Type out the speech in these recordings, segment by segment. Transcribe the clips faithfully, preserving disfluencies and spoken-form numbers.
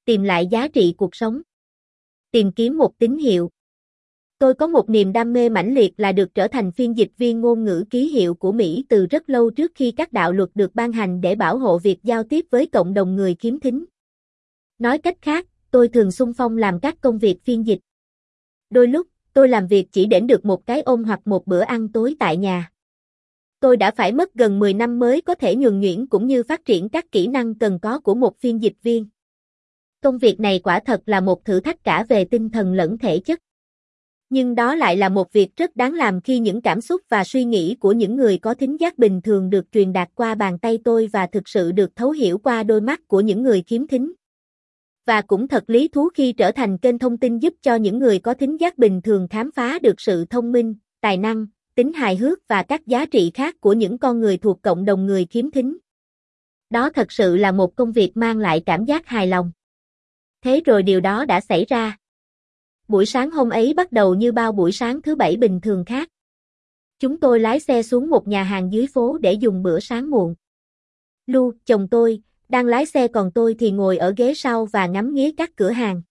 tìm lại giá trị cuộc sống. Tìm kiếm một tín hiệu. Tôi có một niềm đam mê mãnh liệt là được trở thành phiên dịch viên ngôn ngữ ký hiệu của Mỹ từ rất lâu trước khi các đạo luật được ban hành để bảo hộ việc giao tiếp với cộng đồng người khiếm thính. Nói cách khác, tôi thường xung phong làm các công việc phiên dịch. Đôi lúc, tôi làm việc chỉ để được một cái ôm hoặc một bữa ăn tối tại nhà. Tôi đã phải mất gần mười năm mới có thể nhuần nhuyễn cũng như phát triển các kỹ năng cần có của một phiên dịch viên. Công việc này quả thật là một thử thách cả về tinh thần lẫn thể chất. Nhưng đó lại là một việc rất đáng làm khi những cảm xúc và suy nghĩ của những người có thính giác bình thường được truyền đạt qua bàn tay tôi và thực sự được thấu hiểu qua đôi mắt của những người khiếm thính. Và cũng thật lý thú khi trở thành kênh thông tin giúp cho những người có thính giác bình thường khám phá được sự thông minh, tài năng, tính hài hước và các giá trị khác của những con người thuộc cộng đồng người khiếm thính. Đó thật sự là một công việc mang lại cảm giác hài lòng. Thế rồi điều đó đã xảy ra. Buổi sáng hôm ấy bắt đầu như bao buổi sáng thứ bảy bình thường khác. Chúng tôi lái xe xuống một nhà hàng dưới phố để dùng bữa sáng muộn. Lu, chồng tôi, đang lái xe còn tôi thì ngồi ở ghế sau và ngắm nghía các cửa hàng.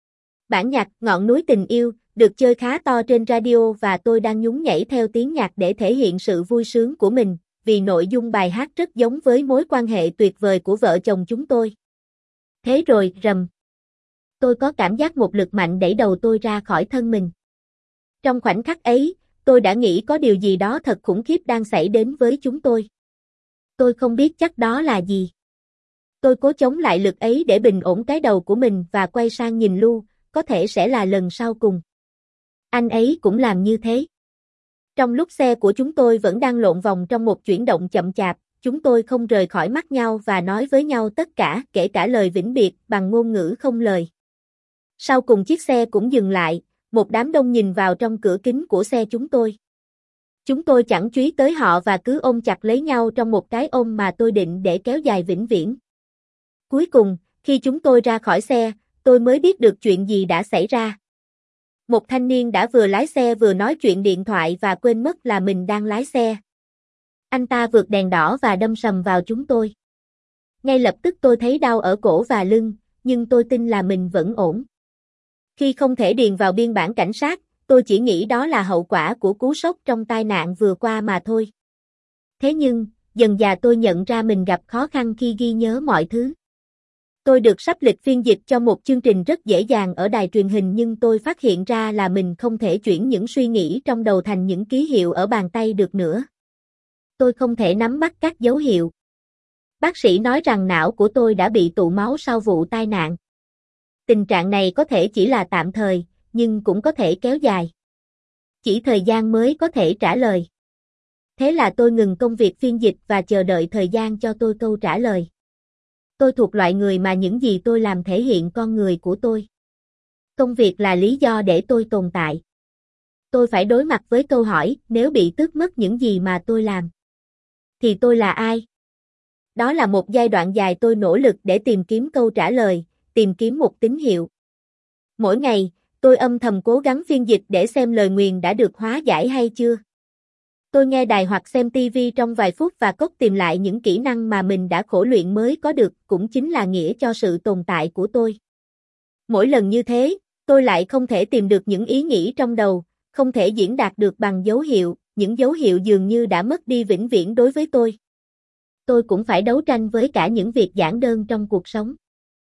Bản nhạc Ngọn núi tình yêu được chơi khá to trên radio và tôi đang nhún nhảy theo tiếng nhạc để thể hiện sự vui sướng của mình, vì nội dung bài hát rất giống với mối quan hệ tuyệt vời của vợ chồng chúng tôi. Thế rồi, rầm. Tôi có cảm giác một lực mạnh đẩy đầu tôi ra khỏi thân mình. Trong khoảnh khắc ấy, tôi đã nghĩ có điều gì đó thật khủng khiếp đang xảy đến với chúng tôi. Tôi không biết chắc đó là gì. Tôi cố chống lại lực ấy để bình ổn cái đầu của mình và quay sang nhìn Lu, có thể sẽ là lần sau cùng. Anh ấy cũng làm như thế. Trong lúc xe của chúng tôi vẫn đang lộn vòng trong một chuyển động chậm chạp, chúng tôi không rời khỏi mắt nhau và nói với nhau tất cả, kể cả lời vĩnh biệt, bằng ngôn ngữ không lời. Sau cùng chiếc xe cũng dừng lại, một đám đông nhìn vào trong cửa kính của xe chúng tôi. Chúng tôi chẳng chú ý tới họ và cứ ôm chặt lấy nhau trong một cái ôm mà tôi định để kéo dài vĩnh viễn. Cuối cùng, khi chúng tôi ra khỏi xe, tôi mới biết được chuyện gì đã xảy ra. Một thanh niên đã vừa lái xe vừa nói chuyện điện thoại và quên mất là mình đang lái xe. Anh ta vượt đèn đỏ và đâm sầm vào chúng tôi. Ngay lập tức tôi thấy đau ở cổ và lưng, nhưng tôi tin là mình vẫn ổn. Khi không thể điền vào biên bản cảnh sát, tôi chỉ nghĩ đó là hậu quả của cú sốc trong tai nạn vừa qua mà thôi. Thế nhưng, dần dà tôi nhận ra mình gặp khó khăn khi ghi nhớ mọi thứ. Tôi được sắp lịch phiên dịch cho một chương trình rất dễ dàng ở đài truyền hình nhưng tôi phát hiện ra là mình không thể chuyển những suy nghĩ trong đầu thành những ký hiệu ở bàn tay được nữa. Tôi không thể nắm bắt các dấu hiệu. Bác sĩ nói rằng não của tôi đã bị tụ máu sau vụ tai nạn. Tình trạng này có thể chỉ là tạm thời, nhưng cũng có thể kéo dài. Chỉ thời gian mới có thể trả lời. Thế là tôi ngừng công việc phiên dịch và chờ đợi thời gian cho tôi câu trả lời. Tôi thuộc loại người mà những gì tôi làm thể hiện con người của tôi. Công việc là lý do để tôi tồn tại. Tôi phải đối mặt với câu hỏi, nếu bị tước mất những gì mà tôi làm, thì tôi là ai? Đó là một giai đoạn dài tôi nỗ lực để tìm kiếm câu trả lời, tìm kiếm một tín hiệu. Mỗi ngày, tôi âm thầm cố gắng phiên dịch để xem lời nguyền đã được hóa giải hay chưa. Tôi nghe đài hoặc xem ti vi trong vài phút và cố tìm lại những kỹ năng mà mình đã khổ luyện mới có được, cũng chính là nghĩa cho sự tồn tại của tôi. Mỗi lần như thế, tôi lại không thể tìm được những ý nghĩ trong đầu, không thể diễn đạt được bằng dấu hiệu, những dấu hiệu dường như đã mất đi vĩnh viễn đối với tôi. Tôi cũng phải đấu tranh với cả những việc giản đơn trong cuộc sống.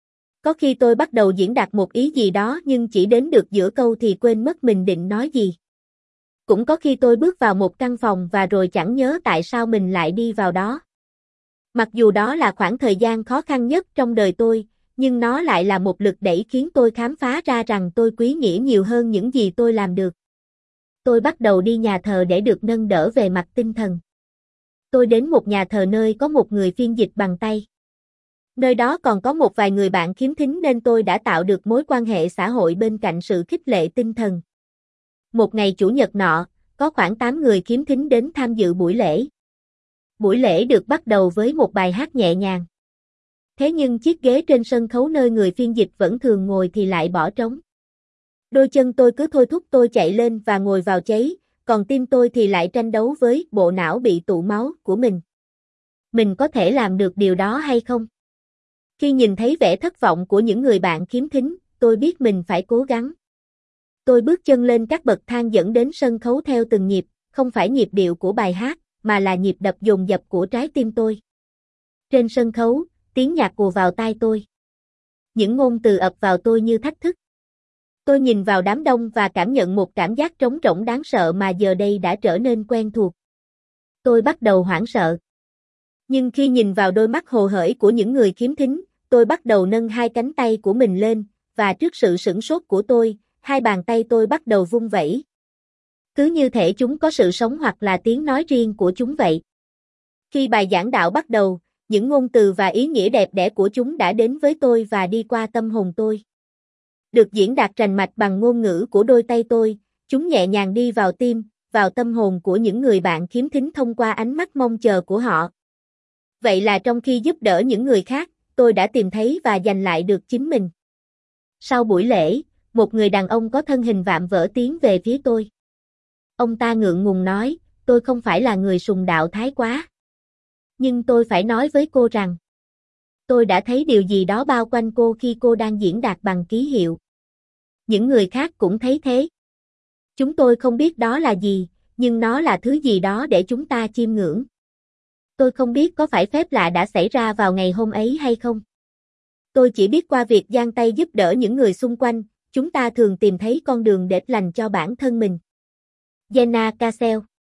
Có khi tôi bắt đầu diễn đạt một ý gì đó nhưng chỉ đến được giữa câu thì quên mất mình định nói gì. Cũng có khi tôi bước vào một căn phòng và rồi chẳng nhớ tại sao mình lại đi vào đó. Mặc dù đó là khoảng thời gian khó khăn nhất trong đời tôi, nhưng nó lại là một lực đẩy khiến tôi khám phá ra rằng tôi quý nghĩa nhiều hơn những gì tôi làm được. Tôi bắt đầu đi nhà thờ để được nâng đỡ về mặt tinh thần. Tôi đến một nhà thờ nơi có một người phiên dịch bằng tay. Nơi đó còn có một vài người bạn khiếm thính nên tôi đã tạo được mối quan hệ xã hội bên cạnh sự khích lệ tinh thần. Một ngày Chủ nhật nọ, có khoảng tám người khiếm thính đến tham dự buổi lễ. Buổi lễ được bắt đầu với một bài hát nhẹ nhàng. Thế nhưng chiếc ghế trên sân khấu nơi người phiên dịch vẫn thường ngồi thì lại bỏ trống. Đôi chân tôi cứ thôi thúc tôi chạy lên và ngồi vào cháy, còn tim tôi thì lại tranh đấu với bộ não bị tụ máu của mình. Mình có thể làm được điều đó hay không? Khi nhìn thấy vẻ thất vọng của những người bạn khiếm thính, tôi biết mình phải cố gắng. Tôi bước chân lên các bậc thang dẫn đến sân khấu theo từng nhịp, không phải nhịp điệu của bài hát, mà là nhịp đập dồn dập của trái tim tôi. Trên sân khấu, tiếng nhạc ùa vào tai tôi. Những ngôn từ ập vào tôi như thách thức. Tôi nhìn vào đám đông và cảm nhận một cảm giác trống rỗng đáng sợ mà giờ đây đã trở nên quen thuộc. Tôi bắt đầu hoảng sợ. Nhưng khi nhìn vào đôi mắt hồ hởi của những người khiếm thính, tôi bắt đầu nâng hai cánh tay của mình lên, và trước sự sửng sốt của tôi, hai bàn tay tôi bắt đầu vung vẩy. Cứ như thể chúng có sự sống hoặc là tiếng nói riêng của chúng vậy. Khi bài giảng đạo bắt đầu, những ngôn từ và ý nghĩa đẹp đẽ của chúng đã đến với tôi và đi qua tâm hồn tôi. Được diễn đạt rành mạch bằng ngôn ngữ của đôi tay tôi, chúng nhẹ nhàng đi vào tim, vào tâm hồn của những người bạn khiếm thính thông qua ánh mắt mong chờ của họ. Vậy là trong khi giúp đỡ những người khác, tôi đã tìm thấy và giành lại được chính mình. Sau buổi lễ, một người đàn ông có thân hình vạm vỡ tiến về phía tôi. Ông ta ngượng ngùng nói, tôi không phải là người sùng đạo thái quá. Nhưng tôi phải nói với cô rằng, tôi đã thấy điều gì đó bao quanh cô khi cô đang diễn đạt bằng ký hiệu. Những người khác cũng thấy thế. Chúng tôi không biết đó là gì, nhưng nó là thứ gì đó để chúng ta chiêm ngưỡng. Tôi không biết có phải phép lạ đã xảy ra vào ngày hôm ấy hay không. Tôi chỉ biết qua việc giang tay giúp đỡ những người xung quanh, chúng ta thường tìm thấy con đường để lành cho bản thân mình. Jenna Cassell